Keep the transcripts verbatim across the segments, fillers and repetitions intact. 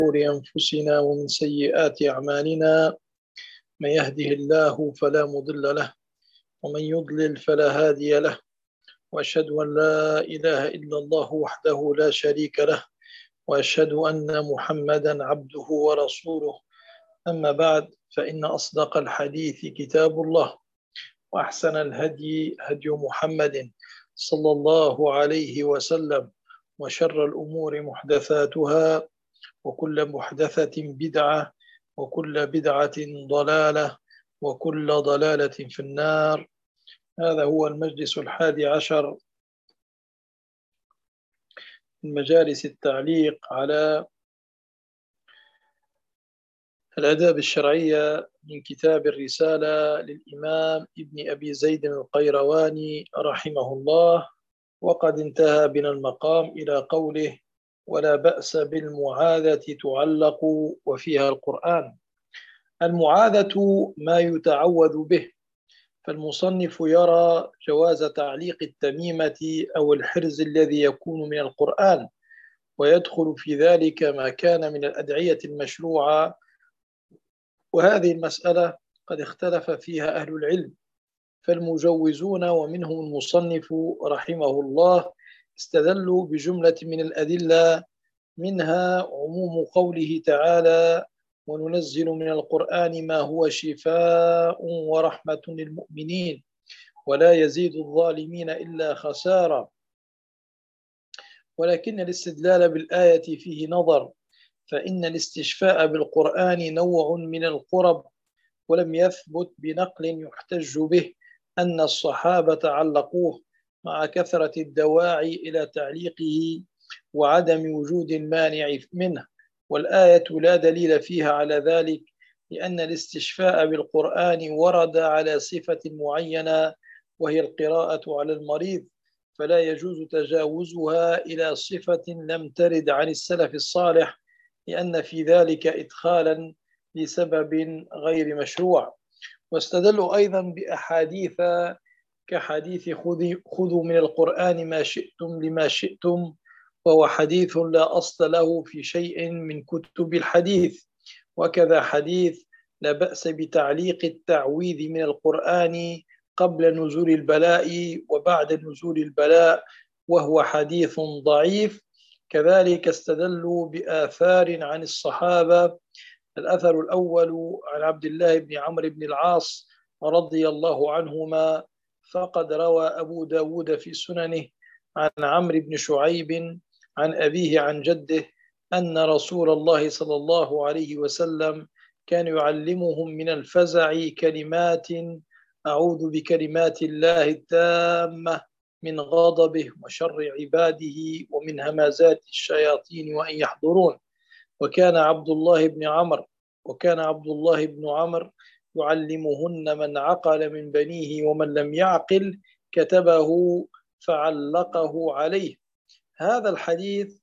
شرور أنفسنا ومن سيئات أعمالنا، من يهده الله فلا مضل له ومن يضلل فلا هادي له، وأشهد أن لا إله إلا الله وحده لا شريك له، وأشهد أن محمدا عبده ورسوله. أما بعد، فإن أصدق الحديث كتاب الله، وأحسن الهدي هدي محمد صلى الله عليه وسلم، وشر الأمور محدثاتها، وكل محدثة بدعة، وكل بدعة ضلالة، وكل ضلالة في النار. هذا هو المجلس الحادي عشر من مجالس التعليق على الآداب الشرعية من كتاب الرسالة للإمام ابن أبي زيد القيرواني رحمه الله. وقد انتهى بنا المقام إلى قوله: ولا بأس بالمعاذة تعلق وفيها القرآن. المعاذة ما يتعوذ به، فالمصنف يرى جواز تعليق التميمة أو الحرز الذي يكون من القرآن، ويدخل في ذلك ما كان من الأدعية المشروعة. وهذه المسألة قد اختلف فيها أهل العلم، فالمجوزون ومنهم المصنف رحمه الله استدلوا بجملة من الأدلة، منها عموم قوله تعالى: وننزل من القرآن ما هو شفاء ورحمة للمؤمنين ولا يزيد الظالمين إلا خسارا. ولكن الاستدلال بالآية فيه نظر، فإن الاستشفاء بالقرآن نوع من القرب، ولم يثبت بنقل يحتج به أن الصحابة علقوه، مع كثرة الدواعي إلى تعليقه وعدم وجود المانع منه. والآية لا دليل فيها على ذلك، لأن الاستشفاء بالقرآن ورد على صفة معينة وهي القراءة على المريض، فلا يجوز تجاوزها إلى صفة لم ترد عن السلف الصالح، لأن في ذلك إدخالا لسبب غير مشروع. واستدلوا أيضا بأحاديث كحديث خذوا من القرآن ما شئتم لما شئتم، وهو حديث لا أصل له في شيء من كتب الحديث. وكذا حديث لا بأس بتعليق التعويذ من القرآن قبل نزول البلاء وبعد نزول البلاء، وهو حديث ضعيف. كذلك استدلوا بآثار عن الصحابة. الأثر الأول عن عبد الله بن عمرو بن العاص رضي الله عنهما، فقد روى أبو داود في سننه عن عمرو بن شعيب عن أبيه عن جده أن رسول الله صلى الله عليه وسلم كان يعلمهم من الفزع كلمات: أعوذ بكلمات الله التامة من غضبه وشر عباده ومن همزات الشياطين وأن يحضرون. وكان عبد الله بن عمرو وكان عبد الله بن عمرو يعلمهن من عقل من بنيه، ومن لم يعقل كتبه فعلقه عليه. هذا الحديث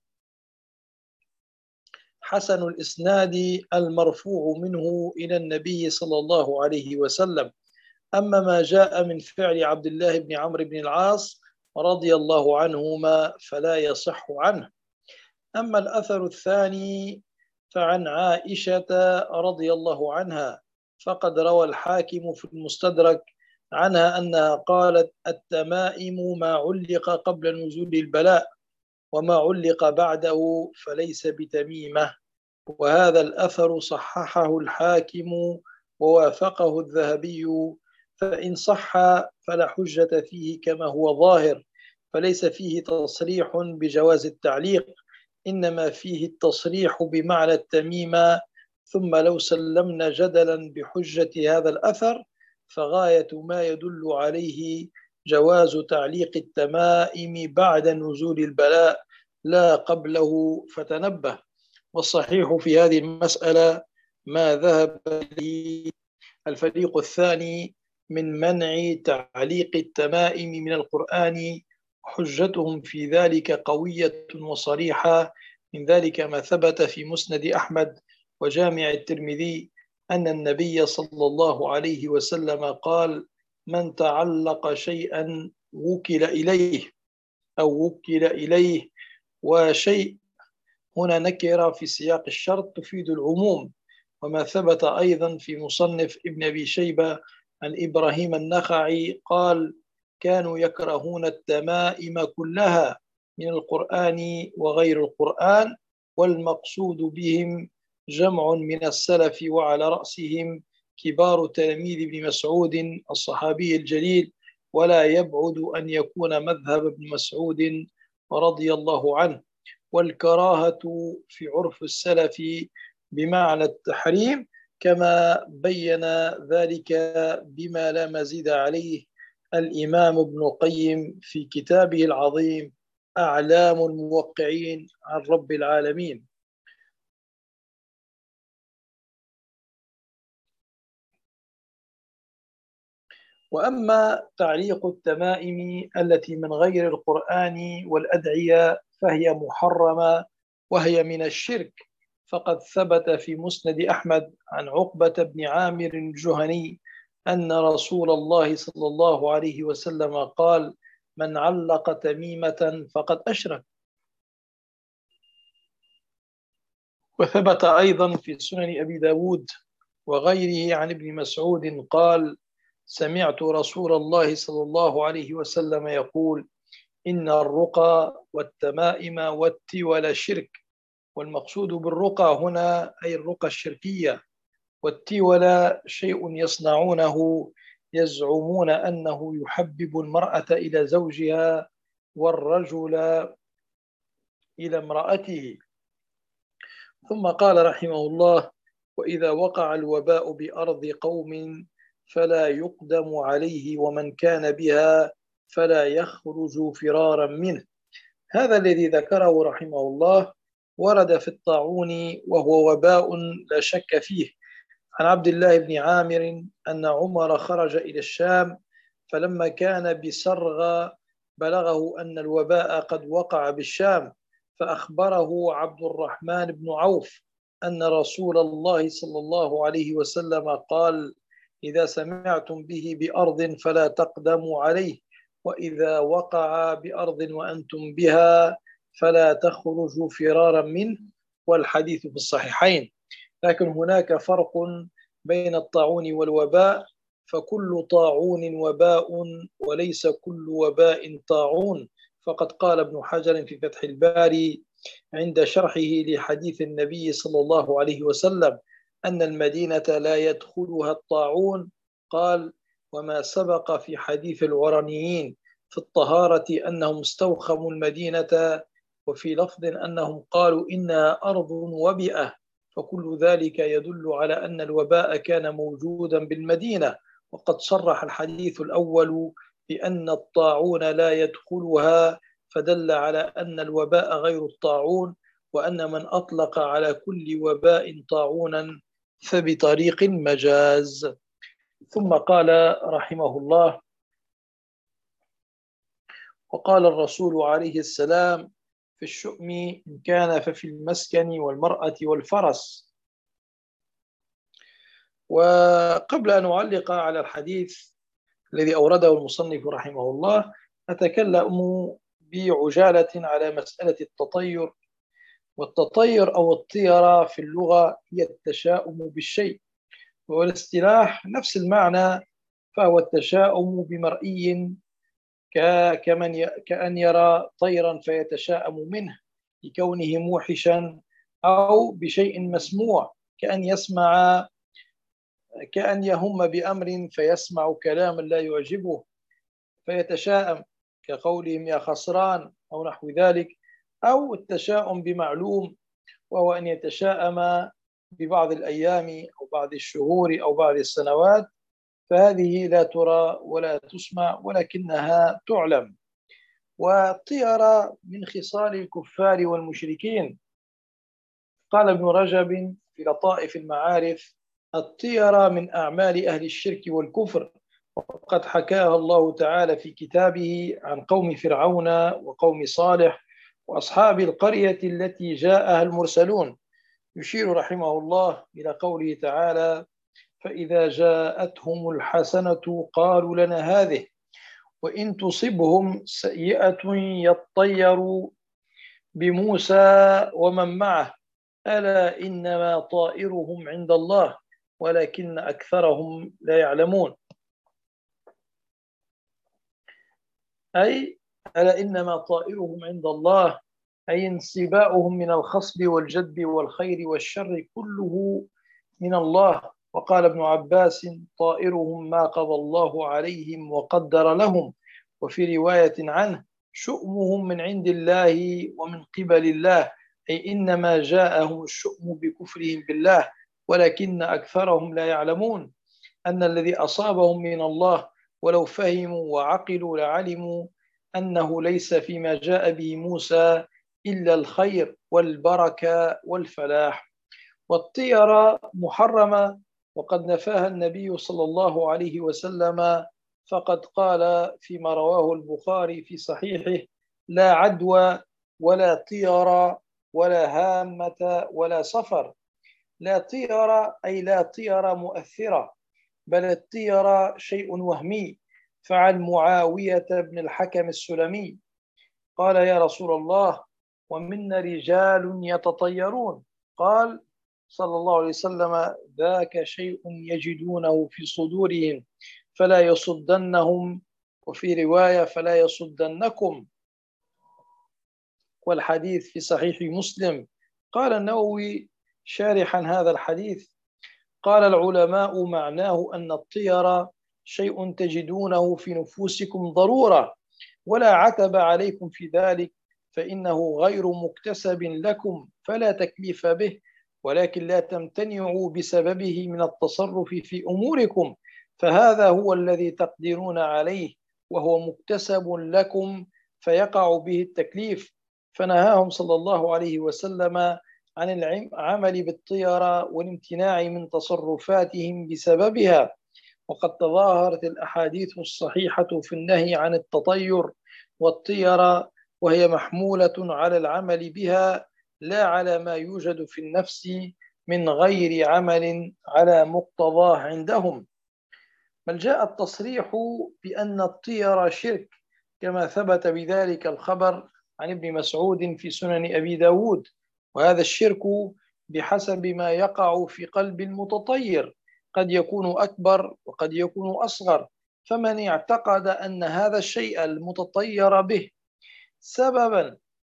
حسن الإسناد المرفوع منه إلى النبي صلى الله عليه وسلم. أما ما جاء من فعل عبد الله بن عمرو بن العاص رضي الله عنهما فلا يصح عنه. أما الأثر الثاني فعن عائشة رضي الله عنها، فقد روى الحاكم في المستدرك عنها أنها قالت: التمائم ما علق قبل نزول البلاء، وما علق بعده فليس بتميمة. وهذا الأثر صححه الحاكم ووافقه الذهبي، فإن صح فلا حجة فيه كما هو ظاهر، فليس فيه تصريح بجواز التعليق، إنما فيه التصريح بمعنى التميمة. ثم لو سلمنا جدلا بحجة هذا الأثر، فغاية ما يدل عليه جواز تعليق التمائم بعد نزول البلاء لا قبله، فتنبه. والصحيح في هذه المسألة ما ذهب إليه الفريق الثاني من منع تعليق التمائم من القرآن، حجتهم في ذلك قوية وصريحة. من ذلك ما ثبت في مسند أحمد وجامع الترمذي أن النبي صلى الله عليه وسلم قال: من تعلق شيئا وكل إليه أو وكل إليه، وشيء هنا نكرة في سياق الشرط تفيد العموم. وما ثبت أيضا في مصنف ابن أبي شيبة عن إبراهيم النخعي قال: كانوا يكرهون التمائم كلها من القرآن وغير القرآن، والمقصود بهم جمع من السلف، وعلى رأسهم كبار تلاميذ ابن مسعود الصحابي الجليل، ولا يبعد أن يكون مذهب ابن مسعود رضي الله عنه. والكراهة في عرف السلف بمعنى التحريم، كما بين ذلك بما لا مزيد عليه الإمام ابن القيم في كتابه العظيم أعلام الموقعين عن رب العالمين. وأما تعليق التمائم التي من غير القرآن والأدعية فهي محرمة، وهي من الشرك. فقد ثبت في مسند أحمد عن عقبة بن عامر الجهني أن رسول الله صلى الله عليه وسلم قال: من علق تميمة فقد أشرك. وثبت أيضا في سنن أبي داود وغيره عن ابن مسعود قال: سمعت رسول الله صلى الله عليه وسلم يقول: إن الرقى والتمائم والتول شرك. والمقصود بالرقى هنا أي الرقى الشركية، والتول شيء يصنعونه يزعمون أنه يحبب المرأة إلى زوجها والرجل إلى امرأته. ثم قال رحمه الله: وإذا وقع الوباء بأرض قوم فلا يقدم عليه، ومن كان بها فلا يخرج فرارا منه. هذا الذي ذكره رحمه الله ورد في الطاعون، وهو وباء لا شك فيه. عن عبد الله بن عامر أن عمر خرج إلى الشام، فلما كان بسرغ بلغه أن الوباء قد وقع بالشام، فأخبره عبد الرحمن بن عوف أن رسول الله صلى الله عليه وسلم قال: إذا سمعتم به بأرض فلا تقدموا عليه، وإذا وقع بأرض وأنتم بها فلا تخرجوا فرارا منه. والحديث في الصحيحين. لكن هناك فرق بين الطاعون والوباء، فكل طاعون وباء وليس كل وباء طاعون. فقد قال ابن حجر في فتح الباري عند شرحه لحديث النبي صلى الله عليه وسلم أن المدينة لا يدخلها الطاعون، قال: وما سبق في حديث العرنيين في الطهارة أنهم استوخموا المدينة، وفي لفظ أنهم قالوا إنها أرض وبئة، فكل ذلك يدل على أن الوباء كان موجودا بالمدينة. وقد صرح الحديث الأول بأن الطاعون لا يدخلها، فدل على أن الوباء غير الطاعون، وأن من أطلق على كل وباء طاعونا فبطريق المجاز. ثم قال رحمه الله: وقال الرسول عليه السلام في الشؤم: إن كان ففي المسكن والمرأة والفرس. وقبل أن أعلق على الحديث الذي أورده المصنف رحمه الله، أتكلم بعجالة على مسألة التطير. والتطير أو الطيرة في اللغة هي التشاؤم بالشيء، والاصطلاح نفس المعنى، فهو التشاؤم بمرئي كمن كأن يرى طيرا فيتشاءم منه لكونه موحشا، أو بشيء مسموع كأن يسمع كأن يهم بأمر فيسمع كلاما لا يعجبه فيتشاءم، كقولهم يا خسران أو نحو ذلك. أو التشاؤم بمعلوم، وهو أن يتشاءم ببعض الأيام أو بعض الشهور أو بعض السنوات، فهذه لا ترى ولا تسمع ولكنها تعلم. والطيرة من خصال الكفار والمشركين. قال ابن رجب في لطائف المعارف: الطيرة من أعمال أهل الشرك والكفر، وقد حكاها الله تعالى في كتابه عن قوم فرعون وقوم صالح وأصحاب القرية التي جاءها المرسلون، يشير رحمه الله إلى قوله تعالى: فإذا جاءتهم الحسنة قالوا لنا هذه، وإن تصبهم سيئة يطيروا بموسى ومن معه ألا إنما طائرهم عند الله ولكن أكثرهم لا يعلمون. أي ألا إنما طائرهم عند الله، أي انصباؤهم من الخصب والجدب والخير والشر كله من الله. وقال ابن عباس طائرهم ما قضى الله عليهم وقدر لهم. وفي رواية عنه شؤمهم من عند الله ومن قبل الله، أي إنما جاءهم الشؤم بكفرهم بالله ولكن أكثرهم لا يعلمون أن الذي أصابهم من الله ولو فهموا وعقلوا لعلموا أنه ليس فيما جاء به موسى إلا الخير والبركة والفلاح. والطيرة محرمة وقد نفاها النبي صلى الله عليه وسلم، فقد قال فيما رواه البخاري في صحيحه: لا عدوى ولا طيرة ولا هامة ولا سفر. لا طيرة أي لا طيرة مؤثرة، بل الطيرة شيء وهمي. فعن معاوية بن الحكم السلمي قال: يا رسول الله ومنا رجال يتطيرون. قال صلى الله عليه وسلم: ذاك شيء يجدونه في صدورهم فلا يصدنهم، وفي رواية فلا يصدنكم، والحديث في صحيح مسلم. قال النووي شارحا هذا الحديث: قال العلماء معناه أن الطيرة شيء تجدونه في نفوسكم ضرورة ولا عتب عليكم في ذلك، فإنه غير مكتسب لكم فلا تكليف به، ولكن لا تمتنعوا بسببه من التصرف في أموركم، فهذا هو الذي تقدرون عليه وهو مكتسب لكم فيقع به التكليف. فنهاهم صلى الله عليه وسلم عن العمل بالطيرة والامتناع من تصرفاتهم بسببها. وقد تظاهرت الأحاديث الصحيحة في النهي عن التطير والطيرة، وهي محمولة على العمل بها لا على ما يوجد في النفس من غير عمل على مقتضاه عندهم، بل جاء التصريح بأن الطيرة شرك كما ثبت بذلك الخبر عن ابن مسعود في سنن أبي داود. وهذا الشرك بحسب ما يقع في قلب المتطير، قد يكون أكبر وقد يكون أصغر. فمن اعتقد أن هذا الشيء المتطير به سببا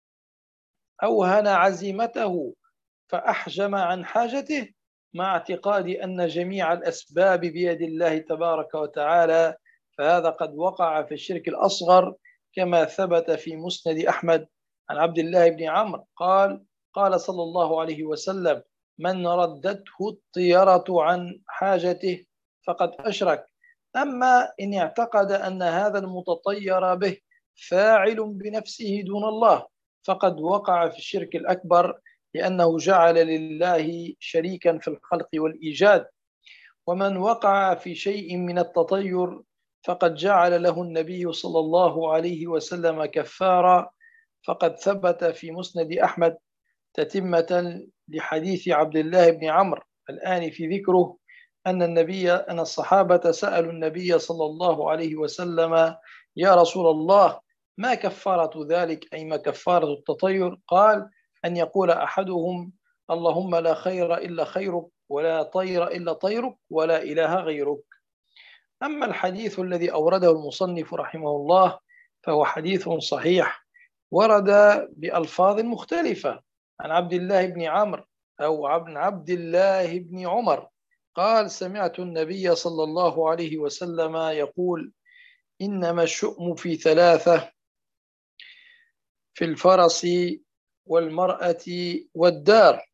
أوهن عزيمته فأحجم عن حاجته، مع اعتقاد أن جميع الأسباب بيد الله تبارك وتعالى، فهذا قد وقع في الشرك الأصغر، كما ثبت في مسند أحمد عن عبد الله بن عمرو قال: قال صلى الله عليه وسلم: من ردته الطيرة عن حاجته فقد أشرك. أما إن اعتقد أن هذا المتطير به فاعل بنفسه دون الله فقد وقع في الشرك الأكبر، لأنه جعل لله شريكا في الخلق والإيجاد. ومن وقع في شيء من التطير فقد جعل له النبي صلى الله عليه وسلم كفارة، فقد ثبت في مسند أحمد تتمة لحديث عبد الله بن عمرو الآن في ذكره أن النبي أن الصحابة سألوا النبي صلى الله عليه وسلم: يا رسول الله ما كفارة ذلك، أي ما كفارة التطير؟ قال: أن يقول أحدهم: اللهم لا خير إلا خيرك ولا طير إلا طيرك ولا إله غيرك. أما الحديث الذي أورده المصنف رحمه الله فهو حديث صحيح ورد بألفاظ مختلفة عن عبد الله بن عمرو أو عن عبد الله بن عمر قال: سمعت النبي صلى الله عليه وسلم يقول: إنما الشؤم في ثلاثة: في الفرس والمرأة والدار.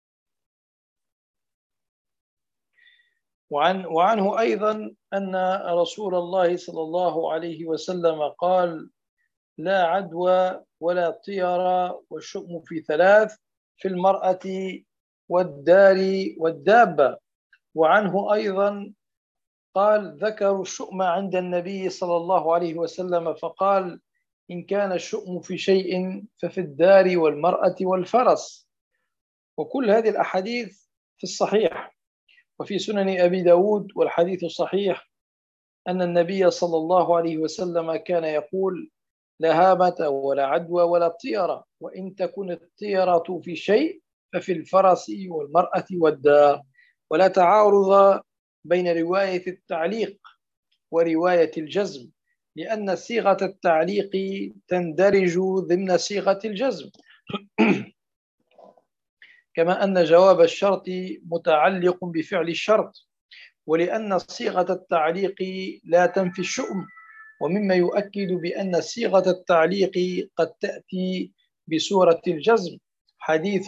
وعن وعنه أيضا أن رسول الله صلى الله عليه وسلم قال: لا عدوى ولا طير والشؤم في ثلاث: في المرأة والدار والدابة. وعنه أيضا قال: ذكروا الشؤم عند النبي صلى الله عليه وسلم فقال: إن كان الشؤم في شيء ففي الدار والمرأة والفرس. وكل هذه الأحاديث في الصحيح. وفي سنن أبي داود والحديث الصحيح أن النبي صلى الله عليه وسلم كان يقول: لا هامة ولا عدوى ولا طيرة، وإن تكن الطيرة في شيء ففي الفرس والمرأة والدار. ولا تعارض بين رواية التعليق ورواية الجزم، لأن صيغة التعليق تندرج ضمن صيغة الجزم، كما أن جواب الشرط متعلق بفعل الشرط، ولأن صيغة التعليق لا تنفي الشؤم. ومما يؤكد بأن صيغة التعليق قد تأتي بصورة الجزم حديث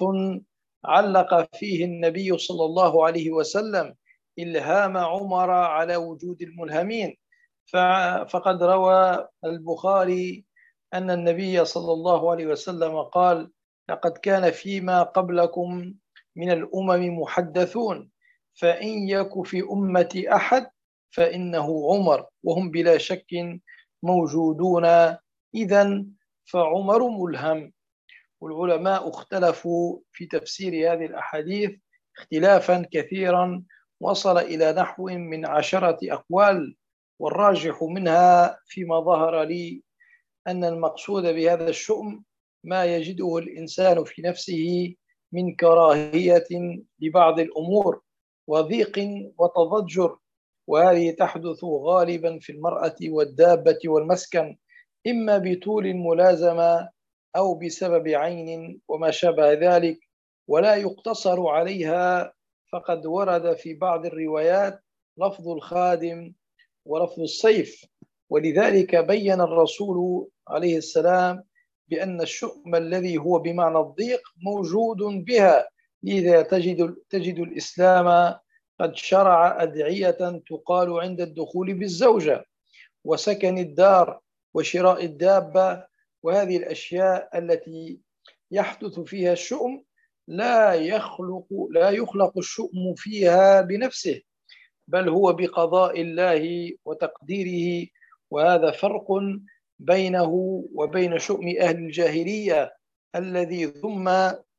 علق فيه النبي صلى الله عليه وسلم إلهام عمر على وجود الملهمين. فقد روى البخاري أن النبي صلى الله عليه وسلم قال: لقد كان فيما قبلكم من الأمم محدثون، فإن يك في أمتي أحد فإنه عمر، وهم بلا شك موجودون، إذن فعمر ملهم. والعلماء اختلفوا في تفسير هذه الأحاديث اختلافا كثيرا وصل إلى نحو من عشرة أقوال، والراجح منها فيما ظهر لي أن المقصود بهذا الشؤم ما يجده الإنسان في نفسه من كراهية لبعض الأمور وضيق وتضجر، وهذه تحدث غالبا في المرأة والدابة والمسكن، إما بطول الملازمة أو بسبب عين وما شابه ذلك، ولا يقتصر عليها. فقد ورد في بعض الروايات لفظ الخادم ولفظ السيف، ولذلك بين الرسول عليه السلام بأن الشؤم الذي هو بمعنى الضيق موجود بها، لذا تجد, تجد الإسلام قد شرع أدعية تقال عند الدخول بالزوجة وسكن الدار وشراء الدابة، وهذه الأشياء التي يحدث فيها الشؤم لا يخلق لا يخلق الشؤم فيها بنفسه، بل هو بقضاء الله وتقديره. وهذا فرق بينه وبين شؤم أهل الجاهلية الذي ذم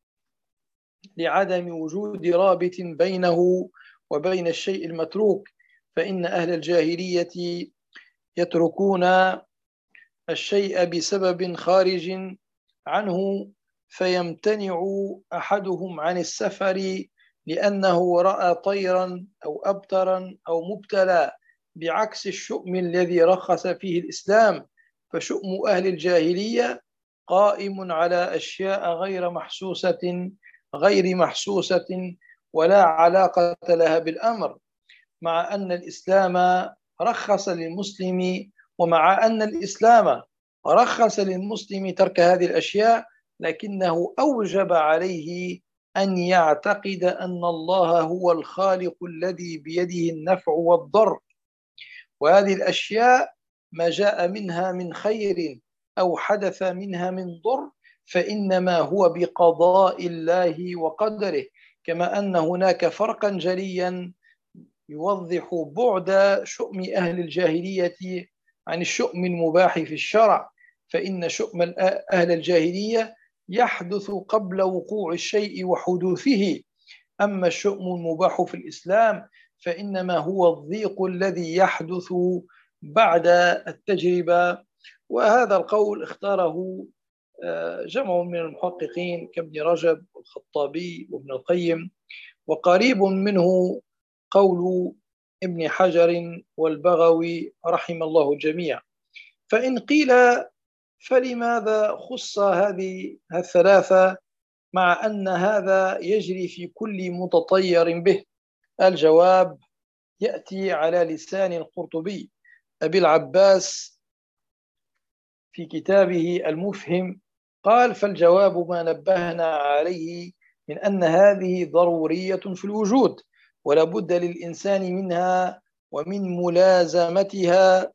لعدم وجود رابط بينه وبين الشيء المتروك، فإن أهل الجاهلية يتركون الشيء بسبب خارج عنه، فيمتنع أحدهم عن السفر لأنه رأى طيرا أو أبترا أو مبتلى، بعكس الشؤم الذي رخص فيه الإسلام. فشؤم أهل الجاهلية قائم على أشياء غير محسوسة غير محسوسة ولا علاقة لها بالأمر، مع أن الإسلام رخص للمسلم ومع أن الإسلام رخص للمسلم ترك هذه الأشياء، لكنه أوجب عليه أن يعتقد أن الله هو الخالق الذي بيده النفع والضر، وهذه الأشياء ما جاء منها من خير أو حدث منها من ضر فإنما هو بقضاء الله وقدره، كما أن هناك فرقا جليا يوضح بعد شؤم أهل الجاهلية عن الشؤم المباح في الشرع. فإن شؤم أهل الجاهلية يحدث قبل وقوع الشيء وحدوثه، أما الشؤم المباح في الإسلام فإنما هو الضيق الذي يحدث بعد التجربة. وهذا القول اختاره جمع من المحققين كابن رجب والخطابي وابن القيم، وقريب منه قول ابن حجر والبغوي رحم الله الجميع. فإن قيل فلماذا خص هذه الثلاثة مع أن هذا يجري في كل متطير به؟ الجواب يأتي على لسان القرطبي أبي العباس في كتابه المفهم، قال: فالجواب ما نبهنا عليه من أن هذه ضرورية في الوجود ولا بد للإنسان منها ومن ملازمتها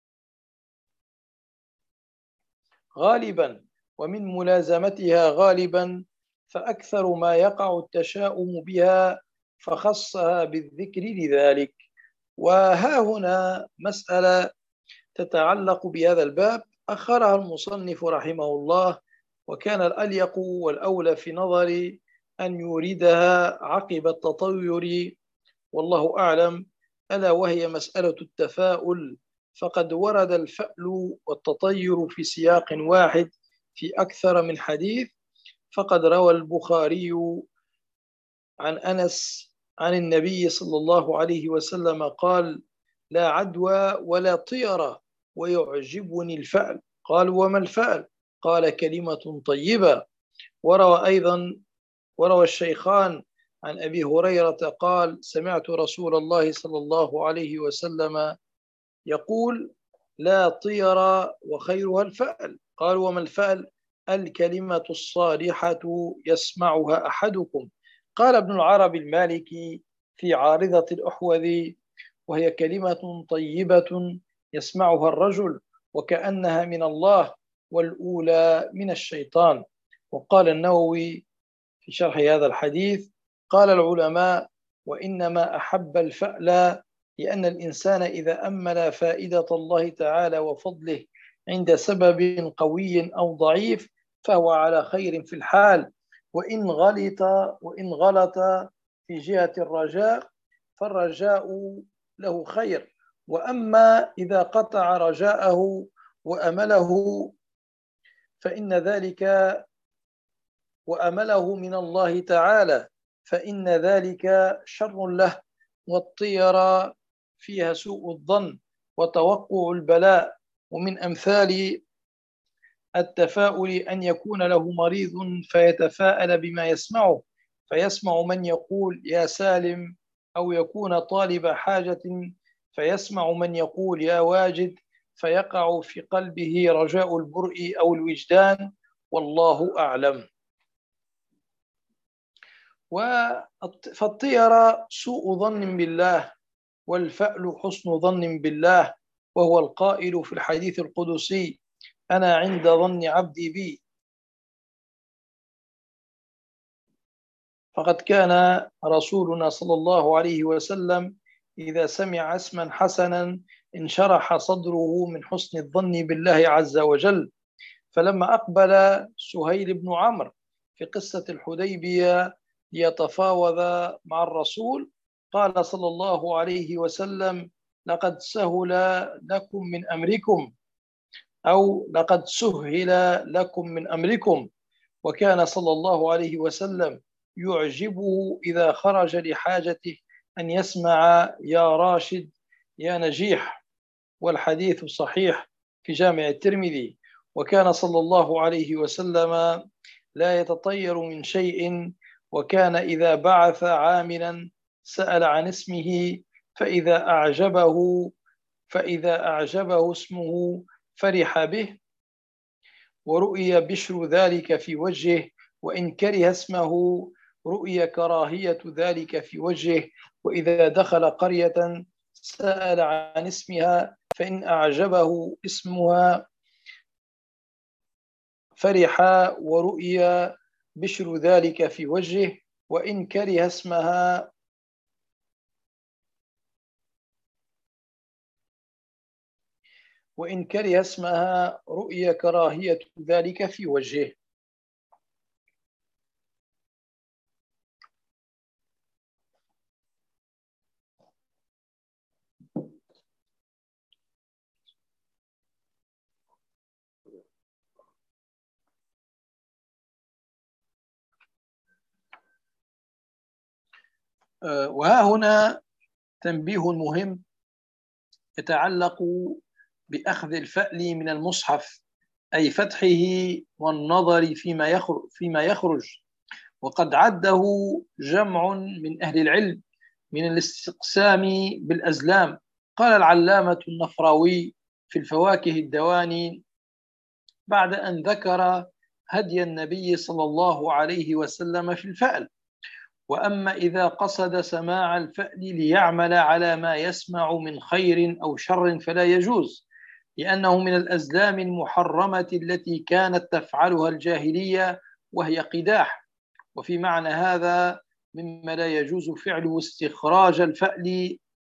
غالبا ومن ملازمتها غالبا فأكثر ما يقع التشاؤم بها فخصها بالذكر لذلك. وها هنا مسألة تتعلق بهذا الباب أخرها المصنف رحمه الله، وكان الأليق والأولى في نظري أن يوردها عقب التطور والله أعلم، ألا وهي مسألة التفاؤل فقد ورد الفأل والتطير في سياق واحد في أكثر من حديث. فقد روى البخاري عن أنس عن النبي صلى الله عليه وسلم قال: لا عدوى ولا طيرة ويعجبني الفأل. قال: وما الفأل؟ قال: كلمة طيبة. وروى أيضا وروى الشيخان عن أبي هريرة قال: سمعت رسول الله صلى الله عليه وسلم يقول: لا طير وخيرها الفأل. قال: وما الفأل؟ الكلمة الصالحة يسمعها أحدكم. قال ابن العربي المالكي في عارضة الأحوذي: وهي كلمة طيبة يسمعها الرجل وكأنها من الله، والأولى من الشيطان. وقال النووي في شرح هذا الحديث: قال العلماء: وإنما أحب الفأل لأن الإنسان إذا أمل فائدة الله تعالى وفضله عند سبب قوي أو ضعيف فهو على خير في الحال، وإن غلط وإن غلط في جهة الرجاء فالرجاء له خير. وأما إذا قطع رجاءه وأمله فإن ذلك وأمله من الله تعالى فإن ذلك شر له. والطيرة فيها سوء الظن وتوقع البلاء. ومن أمثال التفاؤل أن يكون له مريض فيتفاءل بما يسمعه، فيسمع من يقول يا سالم، أو يكون طالب حاجة فيسمع من يقول يا واجد، فيقع في قلبه رجاء البرء أو الوجدان، والله أعلم. فالطيرة سوء ظن بالله، والفأل حسن ظن بالله، وهو القائل في الحديث القدسي: أنا عند ظن عبدي بي. فقد كان رسولنا صلى الله عليه وسلم إذا سمع اسما حسنا انشرح صدره من حسن الظن بالله عز وجل. فلما أقبل سهيل بن عمرو في قصة الحديبية ليتفاوض مع الرسول قال صلى الله عليه وسلم: لقد سهل لكم من أمركم، أو لقد سهل لكم من أمركم. وكان صلى الله عليه وسلم يعجبه إذا خرج لحاجته أن يسمع يا راشد يا نجيح، والحديث صحيح في جامع الترمذي. وكان صلى الله عليه وسلم لا يتطير من شيء، وكان إذا بعث عاملا سأل عن اسمه، فإذا أعجبه فإذا أعجبه اسمه فرح به، ورؤي بشر ذلك في وجهه، وإن كره اسمه رؤي كراهية ذلك في وجهه. وإذا دخل قرية سأل عن اسمها، فإن أعجبه اسمها فرح ورؤي بشر ذلك في وجهه، وإن كره اسمها وإن كره اسمها رؤي كراهية ذلك في وجهه. وها هنا تنبيه مهم يتعلق بأخذ الفأل من المصحف، أي فتحه والنظر فيما يخرج, فيما يخرج. وقد عده جمع من أهل العلم من الاستقسام بالأزلام. قال العلامة النفراوي في الفواكه الدواني بعد أن ذكر هدي النبي صلى الله عليه وسلم في الفأل: وأما إذا قصد سماع الفأل ليعمل على ما يسمع من خير أو شر فلا يجوز، لأنه من الأزلام المحرمة التي كانت تفعلها الجاهلية، وهي قداح. وفي معنى هذا مما لا يجوز فعله استخراج الفأل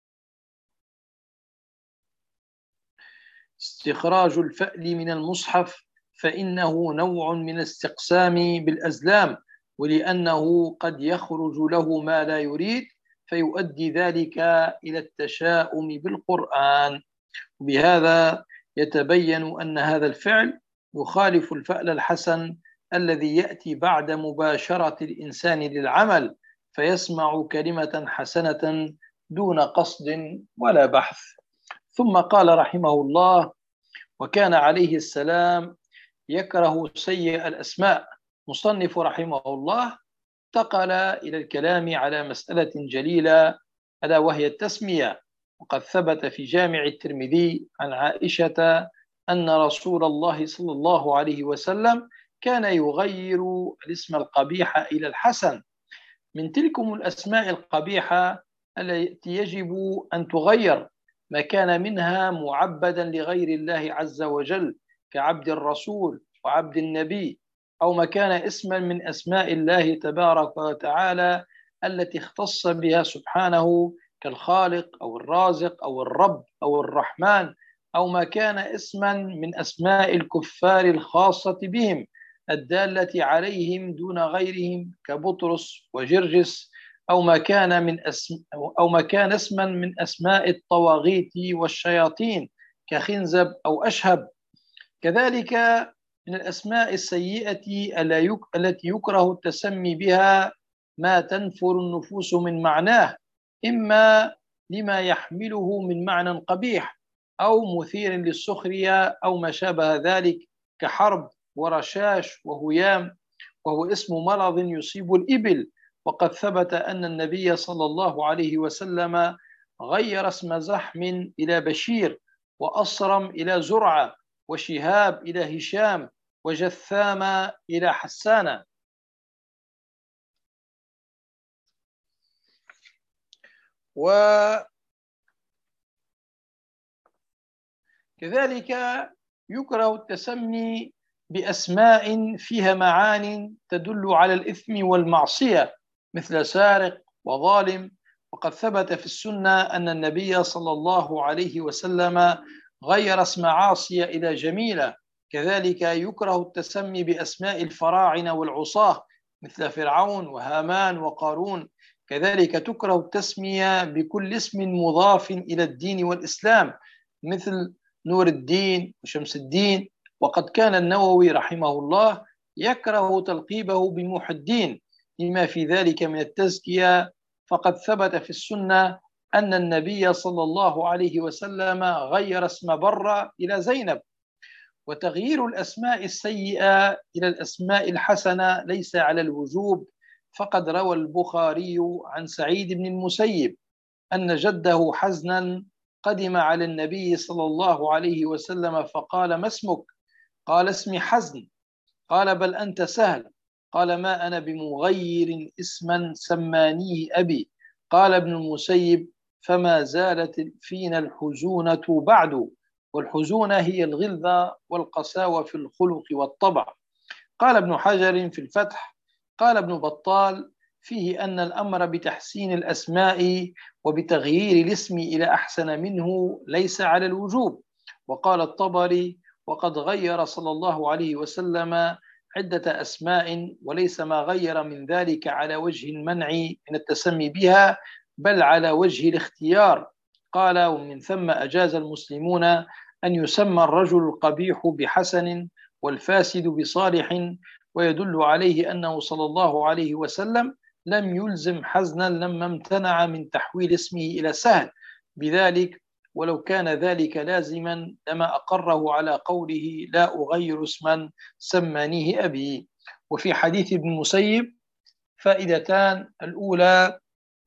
استخراج الفأل من المصحف، فإنه نوع من الاستقسام بالأزلام، ولأنه قد يخرج له ما لا يريد فيؤدي ذلك إلى التشاؤم بالقرآن. وبهذا يتبين أن هذا الفعل يخالف الفعل الحسن الذي يأتي بعد مباشرة الإنسان للعمل، فيسمع كلمة حسنة دون قصد ولا بحث. ثم قال رحمه الله: وكان عليه السلام يكره سيء الأسماء. مصنف رحمه الله انتقل إلى الكلام على مسألة جليلة ألا وهي التسمية. وقد ثبت في جامع الترمذي عن عائشة أن رسول الله صلى الله عليه وسلم كان يغير الاسم القبيح إلى الحسن. من تلكم الأسماء القبيحة التي يجب أن تغير ما كان منها معبدا لغير الله عز وجل كعبد الرسول وعبد النبي، أو ما كان اسما من أسماء الله تبارك وتعالى التي اختص بها سبحانه كالخالق أو الرازق أو الرب أو الرحمن، أو ما كان اسما من أسماء الكفار الخاصة بهم الدالة عليهم دون غيرهم كبطرس وجرجس، أو ما كان من اسم أو ما كان اسما من أسماء الطواغيت والشياطين كخنزب أو أشهب. كذلك من الأسماء السيئة التي يكره التسمي بها ما تنفر النفوس من معناه، إما لما يحمله من معنى قبيح أو مثير للسخرية أو ما شابه ذلك كحرب ورشاش وهيام، وهو اسم مرض يصيب الإبل. وقد ثبت أن النبي صلى الله عليه وسلم غير اسم زحم إلى بشير، وأصرم إلى زرعة، وشهاب إلى هشام، وجثام إلى حسان. وكذلك يكره التسمي بأسماء فيها معان تدل على الإثم والمعصية مثل سارق وظالم. وقد ثبت في السنة أن النبي صلى الله عليه وسلم غير اسم عاصية إلى جميلة. كذلك يكره التسمي بأسماء الفراعنة والعصاة مثل فرعون وهامان وقارون. كذلك تكره التسمية بكل اسم مضاف إلى الدين والإسلام مثل نور الدين وشمس الدين. وقد كان النووي رحمه الله يكره تلقيبه بمحي الدين لما في ذلك من التزكية، فقد ثبت في السنة أن النبي صلى الله عليه وسلم غير اسم برة إلى زينب. وتغيير الأسماء السيئة إلى الأسماء الحسنة ليس على الوجوب، فقد روى البخاري عن سعيد بن المسيب أن جده حزنا قدم على النبي صلى الله عليه وسلم فقال: ما اسمك؟ قال: اسمي حزن. قال: بل أنت سهل. قال: ما أنا بمغير اسما سمانيه أبي. قال ابن المسيب: فما زالت فينا الحزونة بعد. والحزونة هي الغلظة والقساوة في الخلق والطبع. قال ابن حجر في الفتح: قال ابن بطال فيه أن الأمر بتحسين الأسماء وبتغيير الاسم إلى أحسن منه ليس على الوجوب. وقال الطبري: وقد غير صلى الله عليه وسلم عدة أسماء وليس ما غير من ذلك على وجه المنع من التسمي بها بل على وجه الاختيار. قال: ومن ثم أجاز المسلمون أن يسمى الرجل القبيح بحسن والفاسد بصالح، ويدل عليه أنه صلى الله عليه وسلم لم يلزم حزنا لما امتنع من تحويل اسمه إلى سهل بذلك، ولو كان ذلك لازما لما أقره على قوله: لا أغير اسما سمانيه أبي. وفي حديث ابن المسيب فائدتان: الأولى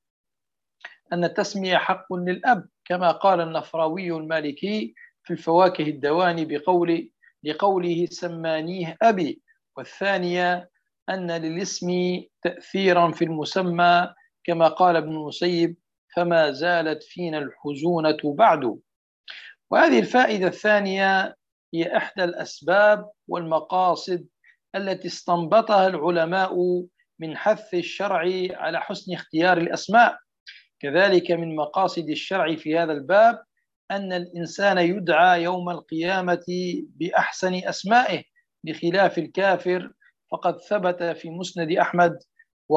أن التسمية حق للأب كما قال النفراوي المالكي في الفواكه الدواني بقول لقوله: سمانيه أبي. والثانية أن للاسم تأثيرا في المسمى كما قال ابن المسيب: فما زالت فينا الحزونة بعد. وهذه الفائدة الثانية هي إحدى الأسباب والمقاصد التي استنبطها العلماء من حث الشرع على حسن اختيار الأسماء. كذلك من مقاصد الشرع في هذا الباب أن الإنسان يدعى يوم القيامة بأحسن أسمائه بخلاف الكافر. فقد ثبت في مسند أحمد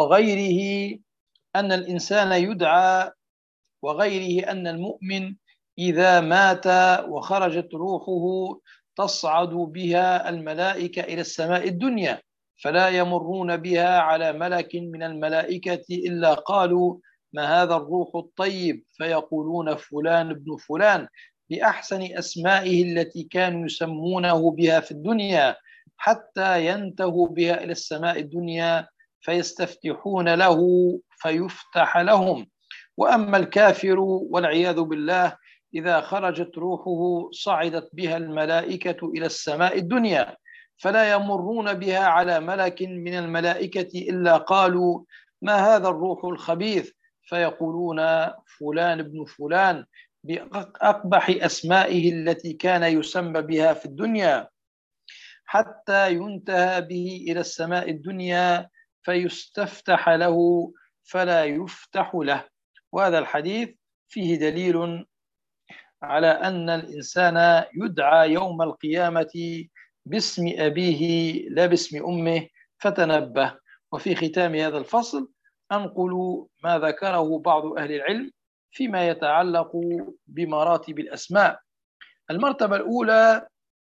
وغيره أن الإنسان يدعى وغيره أن المؤمن إذا مات وخرجت روحه تصعد بها الملائكة إلى السماء الدنيا، فلا يمرون بها على ملك من الملائكة إلا قالوا ما هذا الروح الطيب، فيقولون فلان ابن فلان بأحسن أسمائه التي كانوا يسمونه بها في الدنيا، حتى ينتهوا بها إلى السماء الدنيا فيستفتحون له فيفتح لهم. وأما الكافر والعياذ بالله إذا خرجت روحه صعدت بها الملائكة إلى السماء الدنيا، فلا يمرون بها على ملك من الملائكة إلا قالوا ما هذا الروح الخبيث، فيقولون فلان ابن فلان بأقبح أسمائه التي كان يسمى بها في الدنيا، حتى ينتهى به إلى السماء الدنيا فيستفتح له فلا يفتح له. وهذا الحديث فيه دليل على أن الإنسان يدعى يوم القيامة باسم أبيه لا باسم أمه، فتنبه. وفي ختام هذا الفصل أنقل ما ذكره بعض أهل العلم فيما يتعلق بمراتب الأسماء. المرتبة الأولى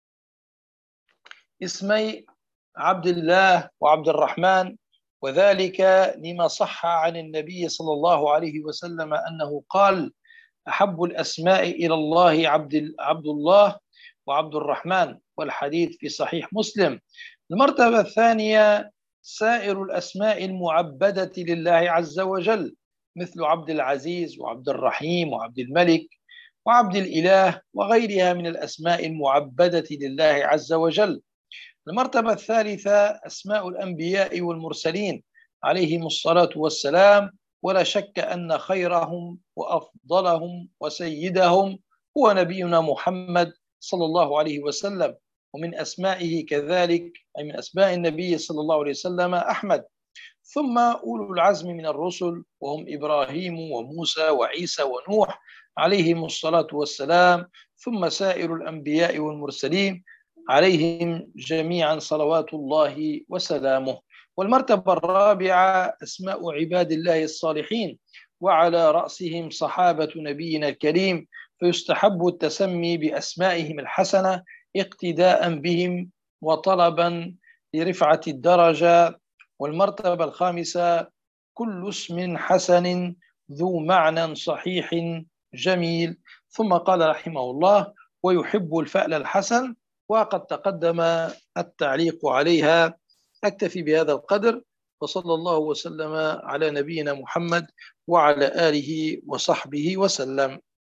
اسمي عبد الله وعبد الرحمن، وذلك لما صح عن النبي صلى الله عليه وسلم أنه قال أحب الأسماء إلى الله عبد, عبد الله وعبد الرحمن، والحديث في صحيح مسلم. المرتبة الثانية سائر الأسماء المعبدة لله عز وجل، مثل عبد العزيز وعبد الرحيم وعبد الملك وعبد الإله وغيرها من الأسماء المعبدة لله عز وجل. المرتبة الثالثة أسماء الأنبياء والمرسلين عليهم الصلاة والسلام، ولا شك أن خيرهم وأفضلهم وسيدهم هو نبينا محمد صلى الله عليه وسلم. ومن أسمائه كذلك أي من أسماء النبي صلى الله عليه وسلم أحمد، ثم أولو العزم من الرسل وهم إبراهيم وموسى وعيسى ونوح عليهم الصلاة والسلام، ثم سائر الأنبياء والمرسلين عليهم جميعا صلوات الله وسلامه. والمرتبة الرابعة أسماء عباد الله الصالحين، وعلى رأسهم صحابة نبينا الكريم، فيستحب التسمي بأسمائهم الحسنة اقتداء بهم وطلبا لرفعة الدرجة. والمرتبة الخامسة كل اسم حسن ذو معنى صحيح جميل. ثم قال رحمه الله ويحب الفأل الحسن، وقد تقدم التعليق عليها. أكتفي بهذا القدر، وصلى الله وسلم على نبينا محمد وعلى آله وصحبه وسلم.